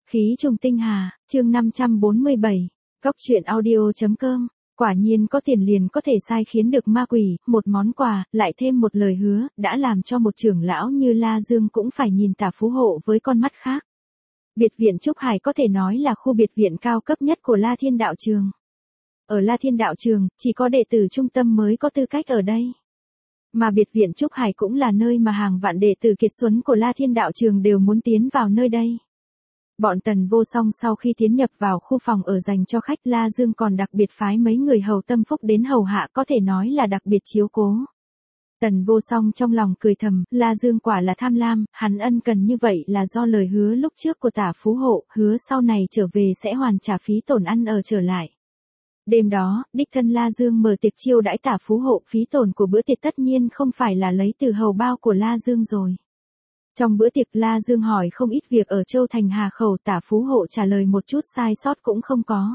Khí trùng tinh hà, chương 547, Góc truyện audio.com. Quả nhiên có tiền liền có thể sai khiến được ma quỷ, một món quà, lại thêm một lời hứa, đã làm cho một trưởng lão như La Dương cũng phải nhìn Tả Phú Hộ với con mắt khác. Biệt viện Trúc Hải có thể nói là khu biệt viện cao cấp nhất của La Thiên Đạo Trường. Ở La Thiên Đạo Trường, chỉ có đệ tử trung tâm mới có tư cách ở đây. Mà biệt viện Trúc Hải cũng là nơi mà hàng vạn đệ tử kiệt xuất của La Thiên Đạo Trường đều muốn tiến vào nơi đây. Bọn Tần Vô Song sau khi tiến nhập vào khu phòng ở dành cho khách, La Dương còn đặc biệt phái mấy người hầu tâm phúc đến hầu hạ, có thể nói là đặc biệt chiếu cố. Tần Vô Song trong lòng cười thầm, La Dương quả là tham lam, hắn ân cần như vậy là do lời hứa lúc trước của Tả Phú Hộ, hứa sau này trở về sẽ hoàn trả phí tổn ăn ở trở lại. Đêm đó, đích thân La Dương mở tiệc chiêu đãi Tả Phú Hộ, phí tổn của bữa tiệc tất nhiên không phải là lấy từ hầu bao của La Dương rồi. Trong bữa tiệc La Dương hỏi không ít việc ở Châu Thành Hà Khẩu, Tả Phú Hộ trả lời một chút sai sót cũng không có.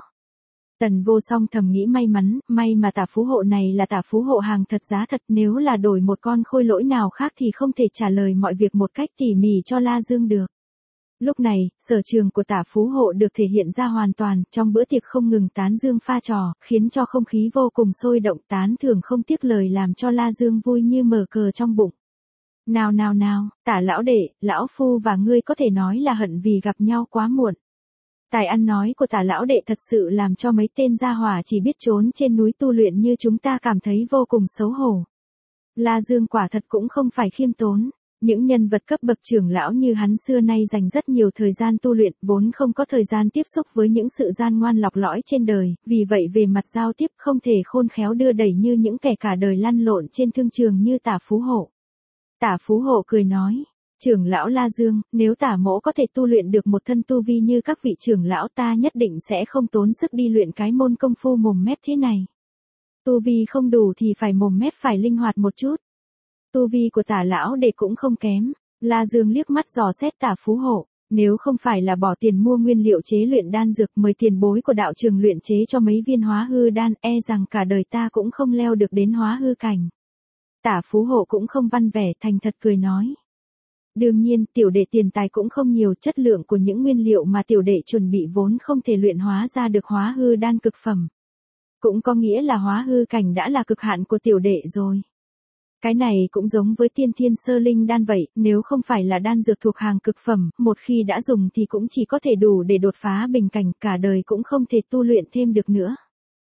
Tần Vô Song thầm nghĩ may mắn, may mà Tả Phú Hộ này là Tả Phú Hộ hàng thật giá thật, nếu là đổi một con khôi lỗi nào khác thì không thể trả lời mọi việc một cách tỉ mỉ cho La Dương được. Lúc này, sở trường của Tả Phú Hộ được thể hiện ra hoàn toàn, trong bữa tiệc không ngừng tán dương pha trò, khiến cho không khí vô cùng sôi động, tán thưởng không tiếc lời làm cho La Dương vui như mở cờ trong bụng. Nào, Tả lão đệ, lão phu và ngươi có thể nói là hận vì gặp nhau quá muộn. Tài ăn nói của Tả lão đệ thật sự làm cho mấy tên gia hỏa chỉ biết trốn trên núi tu luyện như chúng ta cảm thấy vô cùng xấu hổ. La Dương quả thật cũng không phải khiêm tốn. Những nhân vật cấp bậc trưởng lão như hắn xưa nay dành rất nhiều thời gian tu luyện, vốn không có thời gian tiếp xúc với những sự gian ngoan lọc lõi trên đời, vì vậy về mặt giao tiếp không thể khôn khéo đưa đẩy như những kẻ cả đời lăn lộn trên thương trường như Tả Phú Hộ. Tả Phú Hộ cười nói, trưởng lão La Dương, nếu Tả mỗ có thể tu luyện được một thân tu vi như các vị trưởng lão, ta nhất định sẽ không tốn sức đi luyện cái môn công phu mồm mép thế này. Tu vi không đủ thì phải mồm mép phải linh hoạt một chút. Tu vi của Tả lão đệ cũng không kém. La Dương liếc mắt dò xét Tả Phú Hộ, nếu không phải là bỏ tiền mua nguyên liệu chế luyện đan dược, mời tiền bối của đạo trường luyện chế cho mấy viên hóa hư đan, e rằng cả đời ta cũng không leo được đến hóa hư cảnh. Tả Phú Hộ cũng không văn vẻ, thành thật cười nói. Đương nhiên, tiểu đệ tiền tài cũng không nhiều, chất lượng của những nguyên liệu mà tiểu đệ chuẩn bị vốn không thể luyện hóa ra được hóa hư đan cực phẩm. Cũng có nghĩa là hóa hư cảnh đã là cực hạn của tiểu đệ rồi. Cái này cũng giống với tiên thiên sơ linh đan vậy, nếu không phải là đan dược thuộc hàng cực phẩm, một khi đã dùng thì cũng chỉ có thể đủ để đột phá bình cảnh, cả đời cũng không thể tu luyện thêm được nữa.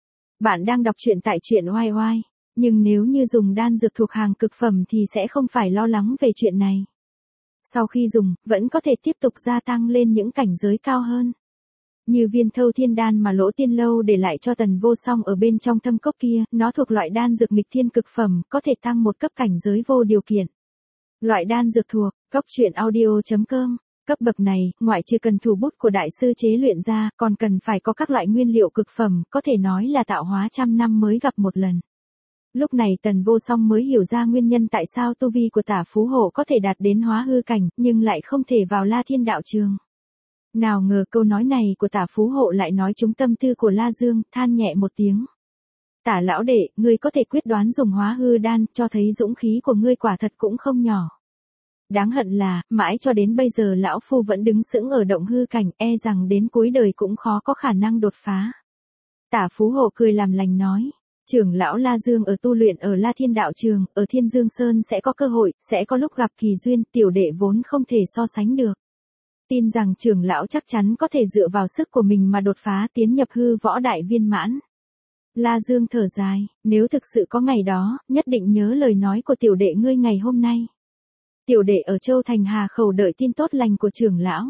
Bạn đang đọc truyện tại truyện oai oai, nhưng nếu như dùng đan dược thuộc hàng cực phẩm thì sẽ không phải lo lắng về chuyện này. Sau khi dùng, vẫn có thể tiếp tục gia tăng lên những cảnh giới cao hơn. Như viên Thâu Thiên đan mà Lỗ Tiên Lâu để lại cho Tần Vô Song ở bên trong thâm cốc kia, nó thuộc loại đan dược nghịch thiên cực phẩm, có thể tăng một cấp cảnh giới vô điều kiện. Loại đan dược thuộc, Góc truyện audio.com, cấp bậc này, ngoại trừ cần thủ bút của đại sư chế luyện ra, còn cần phải có các loại nguyên liệu cực phẩm, có thể nói là tạo hóa trăm năm mới gặp một lần. Lúc này Tần Vô Song mới hiểu ra nguyên nhân tại sao tu vi của Tả Phú Hộ có thể đạt đến hóa hư cảnh, nhưng lại không thể vào La Thiên Đạo Trường. Nào ngờ câu nói này của Tả Phú Hộ lại nói trúng tâm tư của La Dương, than nhẹ một tiếng. Tả lão đệ, ngươi có thể quyết đoán dùng hóa hư đan, cho thấy dũng khí của ngươi quả thật cũng không nhỏ. Đáng hận là, mãi cho đến bây giờ lão phu vẫn đứng sững ở động hư cảnh, e rằng đến cuối đời cũng khó có khả năng đột phá. Tả Phú Hộ cười làm lành nói. Trưởng lão La Dương ở tu luyện ở La Thiên Đạo Trường, ở Thiên Dương Sơn sẽ có cơ hội, sẽ có lúc gặp kỳ duyên, tiểu đệ vốn không thể so sánh được. Tin rằng trưởng lão chắc chắn có thể dựa vào sức của mình mà đột phá tiến nhập hư võ đại viên mãn. La Dương thở dài, nếu thực sự có ngày đó, nhất định nhớ lời nói của tiểu đệ ngươi ngày hôm nay. Tiểu đệ ở Châu Thành Hà Khẩu đợi tin tốt lành của trưởng lão.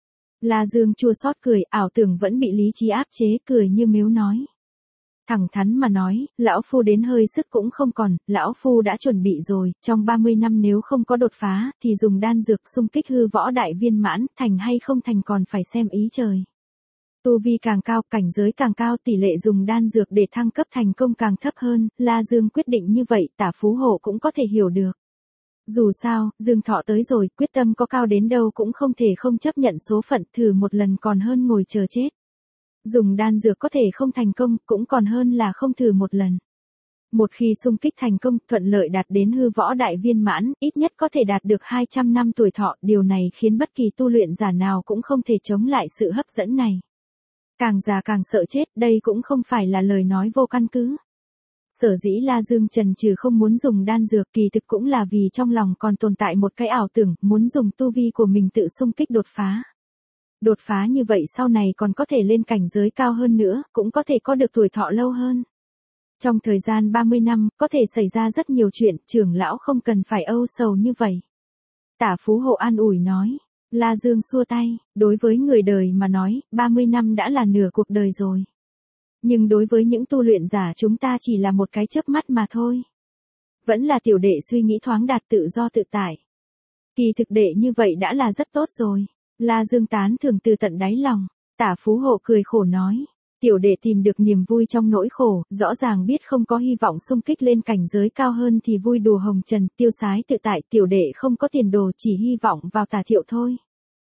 La Dương chua xót cười, ảo tưởng vẫn bị lý trí áp chế, cười như mếu nói. Thẳng thắn mà nói, lão phu đến hơi sức cũng không còn, lão phu đã chuẩn bị rồi, trong 30 năm nếu không có đột phá, thì dùng đan dược xung kích hư võ đại viên mãn, thành hay không thành còn phải xem ý trời. Tu vi càng cao, cảnh giới càng cao, tỷ lệ dùng đan dược để thăng cấp thành công càng thấp hơn, La Dương quyết định như vậy, Tả Phú Hộ cũng có thể hiểu được. Dù sao, Dương thọ tới rồi, quyết tâm có cao đến đâu cũng không thể không chấp nhận số phận, thử một lần còn hơn ngồi chờ chết. Dùng đan dược có thể không thành công, cũng còn hơn là không thử một lần. Một khi xung kích thành công, thuận lợi đạt đến hư võ đại viên mãn, ít nhất có thể đạt được 200 năm tuổi thọ, điều này khiến bất kỳ tu luyện giả nào cũng không thể chống lại sự hấp dẫn này. Càng già càng sợ chết, đây cũng không phải là lời nói vô căn cứ. Sở dĩ La Dương chần chừ không muốn dùng đan dược kỳ thực cũng là vì trong lòng còn tồn tại một cái ảo tưởng, muốn dùng tu vi của mình tự xung kích đột phá. Đột phá như vậy sau này còn có thể lên cảnh giới cao hơn nữa, cũng có thể có được tuổi thọ lâu hơn. Trong thời gian 30 năm, có thể xảy ra rất nhiều chuyện, trưởng lão không cần phải âu sầu như vậy. Tả Phú Hộ an ủi nói. La Dương xua tay, đối với người đời mà nói, 30 năm đã là nửa cuộc đời rồi. Nhưng đối với những tu luyện giả chúng ta chỉ là một cái chớp mắt mà thôi. Vẫn là tiểu đệ suy nghĩ thoáng đạt tự do tự tại. Kỳ thực đệ như vậy đã là rất tốt rồi. La Dương tán thưởng từ tận đáy lòng. Tả Phú Hộ cười khổ nói. Tiểu đệ tìm được niềm vui trong nỗi khổ, rõ ràng biết không có hy vọng xung kích lên cảnh giới cao hơn thì vui đùa hồng trần, tiêu sái tự tại, tiểu đệ không có tiền đồ chỉ hy vọng vào Tả Thiệu thôi.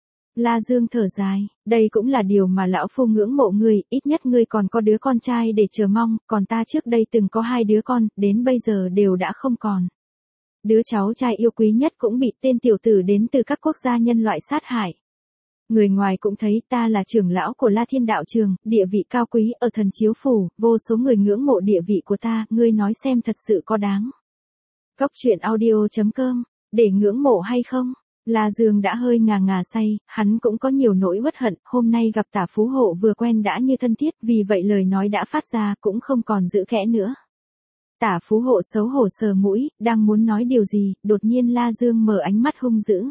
La Dương thở dài, đây cũng là điều mà lão phu ngưỡng mộ ngươi, ít nhất ngươi còn có đứa con trai để chờ mong, còn ta trước đây từng có 2 đứa con, đến bây giờ đều đã không còn. Đứa cháu trai yêu quý nhất cũng bị tên tiểu tử đến từ các quốc gia nhân loại sát hại. Người ngoài cũng thấy ta là trưởng lão của La Thiên Đạo Trường, địa vị cao quý ở Thần Chiếu Phủ, vô số người ngưỡng mộ địa vị của ta, ngươi nói xem thật sự có đáng. Cốc truyện audio.com, để ngưỡng mộ hay không? La Dương đã hơi ngà ngà say, hắn cũng có nhiều nỗi uất hận, hôm nay gặp Tả Phú Hộ vừa quen đã như thân thiết, vì vậy lời nói đã phát ra cũng không còn giữ kẽ nữa. Tả Phú Hộ xấu hổ sờ mũi, đang muốn nói điều gì, đột nhiên La Dương mở ánh mắt hung dữ.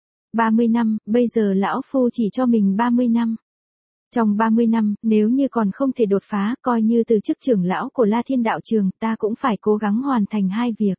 30 năm, bây giờ lão phu chỉ cho mình 30 năm. Trong 30 năm, nếu như còn không thể đột phá, coi như từ chức trưởng lão của La Thiên Đạo Trường, ta cũng phải cố gắng hoàn thành 2 việc.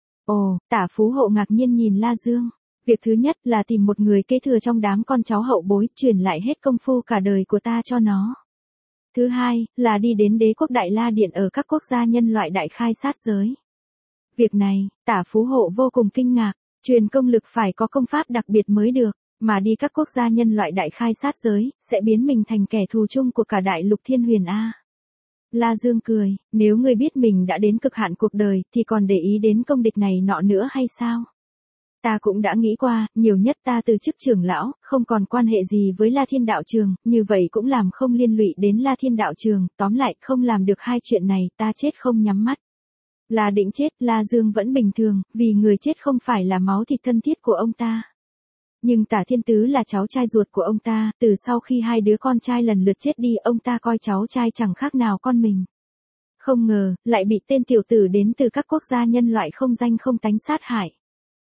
Ồ, Tả Phú Hộ ngạc nhiên nhìn La Dương. Việc thứ nhất là tìm một người kế thừa trong đám con cháu hậu bối, truyền lại hết công phu cả đời của ta cho nó. Thứ hai, là đi đến đế quốc Đại La Điện ở các quốc gia nhân loại đại khai sát giới. Việc này, Tả Phú Hộ vô cùng kinh ngạc, truyền công lực phải có công pháp đặc biệt mới được, mà đi các quốc gia nhân loại đại khai sát giới, sẽ biến mình thành kẻ thù chung của cả đại lục Thiên Huyền A. La Dương cười, nếu ngươi biết mình đã đến cực hạn cuộc đời, thì còn để ý đến công địch này nọ nữa hay sao? Ta cũng đã nghĩ qua, nhiều nhất ta từ chức trưởng lão, không còn quan hệ gì với La Thiên Đạo Trường, như vậy cũng làm không liên lụy đến La Thiên Đạo Trường, tóm lại không làm được 2 chuyện này, ta chết không nhắm mắt. Là định chết, La Dương vẫn bình thường, vì người chết không phải là máu thịt thân thiết của ông ta. Nhưng Tả Thiên Tứ là cháu trai ruột của ông ta, từ sau khi 2 đứa con trai lần lượt chết đi, ông ta coi cháu trai chẳng khác nào con mình. Không ngờ, lại bị tên tiểu tử đến từ các quốc gia nhân loại không danh không tánh sát hại.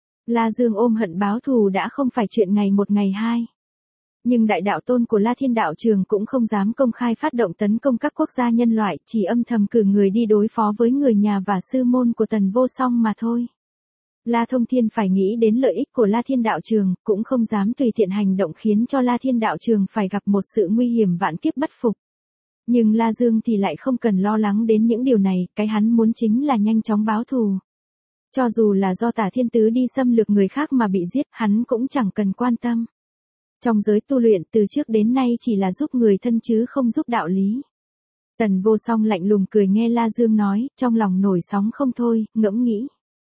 La Dương ôm hận báo thù đã không phải chuyện ngày một ngày hai. Nhưng đại đạo tôn của La Thiên Đạo Trường cũng không dám công khai phát động tấn công các quốc gia nhân loại, chỉ âm thầm cử người đi đối phó với người nhà và sư môn của Tần Vô Song mà thôi. La Thông Thiên phải nghĩ đến lợi ích của La Thiên Đạo Trường, cũng không dám tùy tiện hành động khiến cho La Thiên Đạo Trường phải gặp một sự nguy hiểm vạn kiếp bất phục. Nhưng La Dương thì lại không cần lo lắng đến những điều này, cái hắn muốn chính là nhanh chóng báo thù. Cho dù là do Tả Thiên Tứ đi xâm lược người khác mà bị giết, hắn cũng chẳng cần quan tâm. Trong giới tu luyện từ trước đến nay chỉ là giúp người thân chứ không giúp đạo lý. Tần Vô Song lạnh lùng cười nghe La Dương nói, trong lòng nổi sóng không thôi, ngẫm nghĩ.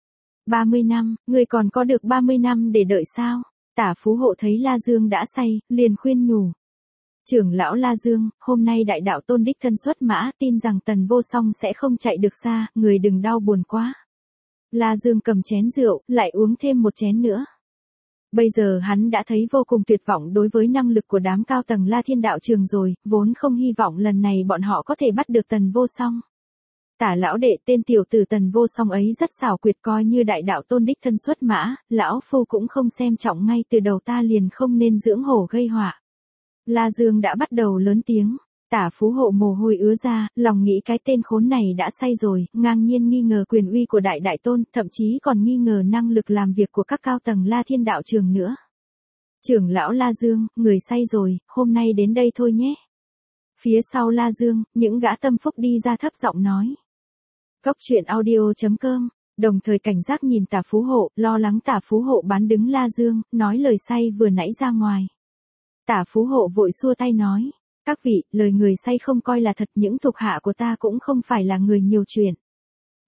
30 năm, ngươi còn có được 30 năm để đợi sao? Tả Phú Hộ thấy La Dương đã say, liền khuyên nhủ. Trưởng lão La Dương, hôm nay đại đạo tôn đích thân xuất mã, tin rằng Tần Vô Song sẽ không chạy được xa, người đừng đau buồn quá. La Dương cầm chén rượu, lại uống thêm một chén nữa. Bây giờ hắn đã thấy vô cùng tuyệt vọng đối với năng lực của đám cao tầng La Thiên Đạo Trường rồi, vốn không hy vọng lần này bọn họ có thể bắt được Tần Vô Song. Tả lão đệ tên tiểu tử Tần Vô Song ấy rất xảo quyệt, coi như đại đạo tôn đích thân xuất mã, lão phu cũng không xem trọng, ngay từ đầu ta liền không nên dưỡng hổ gây họa. La Dương đã bắt đầu lớn tiếng. Tả Phú Hộ mồ hôi ứa ra, lòng nghĩ cái tên khốn này đã say rồi, ngang nhiên nghi ngờ quyền uy của đại đại tôn, thậm chí còn nghi ngờ năng lực làm việc của các cao tầng La Thiên Đạo Trường nữa. Trưởng lão La Dương, người say rồi, hôm nay đến đây thôi nhé. Phía sau La Dương, những gã tâm phúc đi ra thấp giọng nói. Cốc truyện audio.com, đồng thời cảnh giác nhìn Tả Phú Hộ, lo lắng Tả Phú Hộ bán đứng La Dương, nói lời say vừa nãy ra ngoài. Tả Phú Hộ vội xua tay nói. Các vị, lời người say không coi là thật, những thuộc hạ của ta cũng không phải là người nhiều chuyện.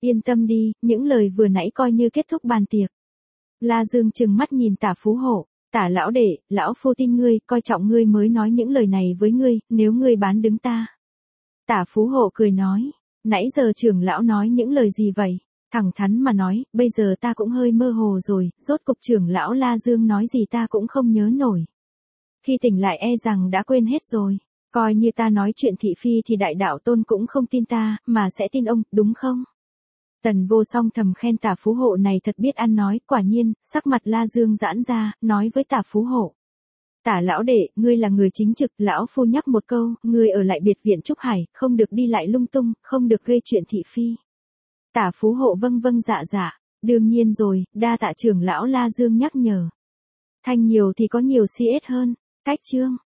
Yên tâm đi, những lời vừa nãy coi như kết thúc bàn tiệc. La Dương trừng mắt nhìn Tả Phú Hộ, Tả lão đệ, lão phu tin ngươi, coi trọng ngươi mới nói những lời này với ngươi, nếu ngươi bán đứng ta. Tả Phú Hộ cười nói, nãy giờ trưởng lão nói những lời gì vậy? Thẳng thắn mà nói, bây giờ ta cũng hơi mơ hồ rồi, rốt cục trưởng lão La Dương nói gì ta cũng không nhớ nổi. Khi tỉnh lại e rằng đã quên hết rồi, coi như ta nói chuyện thị phi thì đại đạo tôn cũng không tin ta, mà sẽ tin ông, đúng không? Tần Vô Song thầm khen Tả Phú Hộ này thật biết ăn nói, quả nhiên, sắc mặt La Dương giãn ra, nói với Tả Phú Hộ. Tả lão đệ, ngươi là người chính trực, lão phu nhắc một câu, ngươi ở lại biệt viện Trúc Hải, không được đi lại lung tung, không được gây chuyện thị phi. Tả Phú Hộ vâng vâng dạ dạ, đương nhiên rồi, đa tạ trưởng lão La Dương nhắc nhở. Thanh nhiều thì có nhiều CS hơn, cách chương.